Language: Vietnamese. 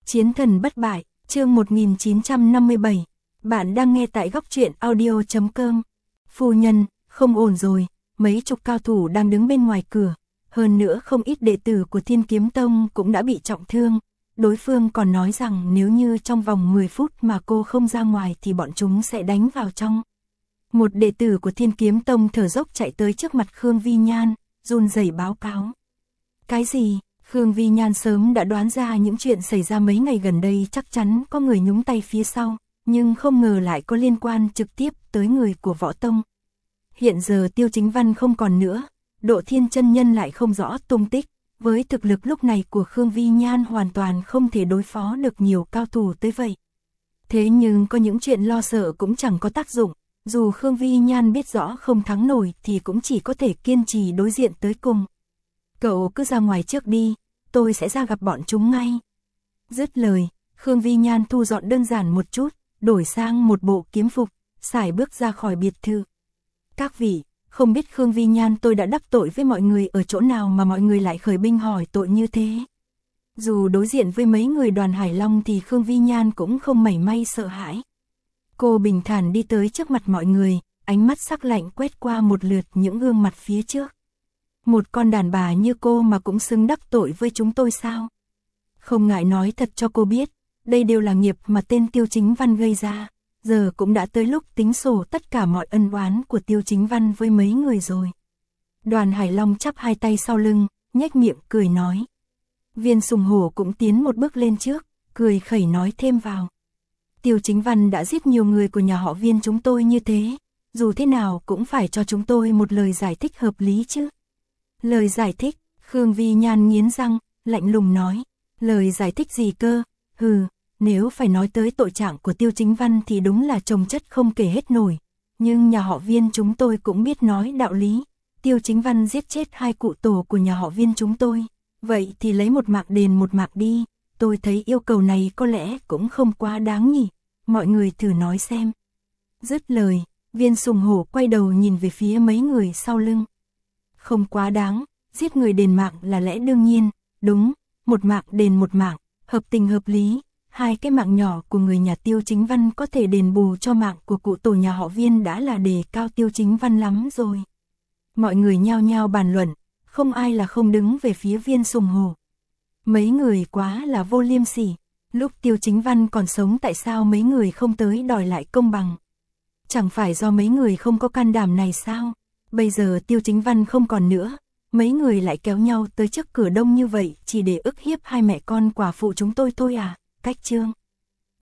Chiến thần bất bại, chương 1957. Bạn đang nghe tại góc truyện audio.com. Phu nhân, không ổn rồi, mấy chục cao thủ đang đứng bên ngoài cửa. Hơn nữa không ít đệ tử của Thiên Kiếm Tông cũng đã bị trọng thương. Đối phương còn nói rằng nếu như trong vòng 10 phút mà cô không ra ngoài thì bọn chúng sẽ đánh vào trong. Một đệ tử của Thiên Kiếm Tông thở dốc chạy tới trước mặt Khương Vi Nhan, run rẩy báo cáo. Cái gì? Khương Vi Nhan sớm đã đoán ra những chuyện xảy ra mấy ngày gần đây chắc chắn có người nhúng tay phía sau, nhưng không ngờ lại có liên quan trực tiếp tới người của Võ Tông. Hiện giờ Tiêu Chính Văn không còn nữa, Độ Thiên chân nhân lại không rõ tung tích, với thực lực lúc này của Khương Vi Nhan hoàn toàn không thể đối phó được nhiều cao thủ tới vậy. Thế nhưng có những chuyện lo sợ cũng chẳng có tác dụng, dù Khương Vi Nhan biết rõ không thắng nổi thì cũng chỉ có thể kiên trì đối diện tới cùng. Cậu cứ ra ngoài trước đi, tôi sẽ ra gặp bọn chúng ngay. Dứt lời, Khương Vi Nhan thu dọn đơn giản một chút, đổi sang một bộ kiếm phục, sải bước ra khỏi biệt thự. Các vị, không biết Khương Vi Nhan tôi đã đắc tội với mọi người ở chỗ nào mà mọi người lại khởi binh hỏi tội như thế. Dù đối diện với mấy người Đoàn Hải Long thì Khương Vi Nhan cũng không mảy may sợ hãi. Cô bình thản đi tới trước mặt mọi người, ánh mắt sắc lạnh quét qua một lượt những gương mặt phía trước. Một con đàn bà như cô mà cũng xứng đắc tội với chúng tôi sao? Không ngại nói thật cho cô biết, đây đều là nghiệp mà tên Tiêu Chính Văn gây ra. Giờ cũng đã tới lúc tính sổ tất cả mọi ân oán của Tiêu Chính Văn với mấy người rồi. Đoàn Hải Long chắp hai tay sau lưng, nhếch miệng cười nói. Viên Sùng Hổ cũng tiến một bước lên trước, cười khẩy nói thêm vào. Tiêu Chính Văn đã giết nhiều người của nhà họ Viên chúng tôi như thế, dù thế nào cũng phải cho chúng tôi một lời giải thích hợp lý chứ. Lời giải thích, Khương Vi Nhan nghiến răng, lạnh lùng nói. Lời giải thích gì cơ? Hừ, nếu phải nói tới tội trạng của Tiêu Chính Văn thì đúng là chồng chất không kể hết nổi. Nhưng nhà họ Viên chúng tôi cũng biết nói đạo lý. Tiêu Chính Văn giết chết hai cụ tổ của nhà họ Viên chúng tôi. Vậy thì lấy một mạng đền một mạng đi. Tôi thấy yêu cầu này có lẽ cũng không quá đáng nhỉ. Mọi người thử nói xem. Dứt lời, Viên Sùng Hổ quay đầu nhìn về phía mấy người sau lưng. Không quá đáng, giết người đền mạng là lẽ đương nhiên, đúng, một mạng đền một mạng, hợp tình hợp lý, hai cái mạng nhỏ của người nhà Tiêu Chính Văn có thể đền bù cho mạng của cụ tổ nhà họ Viên đã là đề cao Tiêu Chính Văn lắm rồi. Mọi người nhao nhao bàn luận, không ai là không đứng về phía Viên Sùng Hổ. Mấy người quá là vô liêm sỉ, lúc Tiêu Chính Văn còn sống tại sao mấy người không tới đòi lại công bằng? Chẳng phải do mấy người không có can đảm này sao? Bây giờ Tiêu Chính Văn không còn nữa, mấy người lại kéo nhau tới trước cửa đông như vậy chỉ để ức hiếp hai mẹ con quả phụ chúng tôi thôi à, cách chương.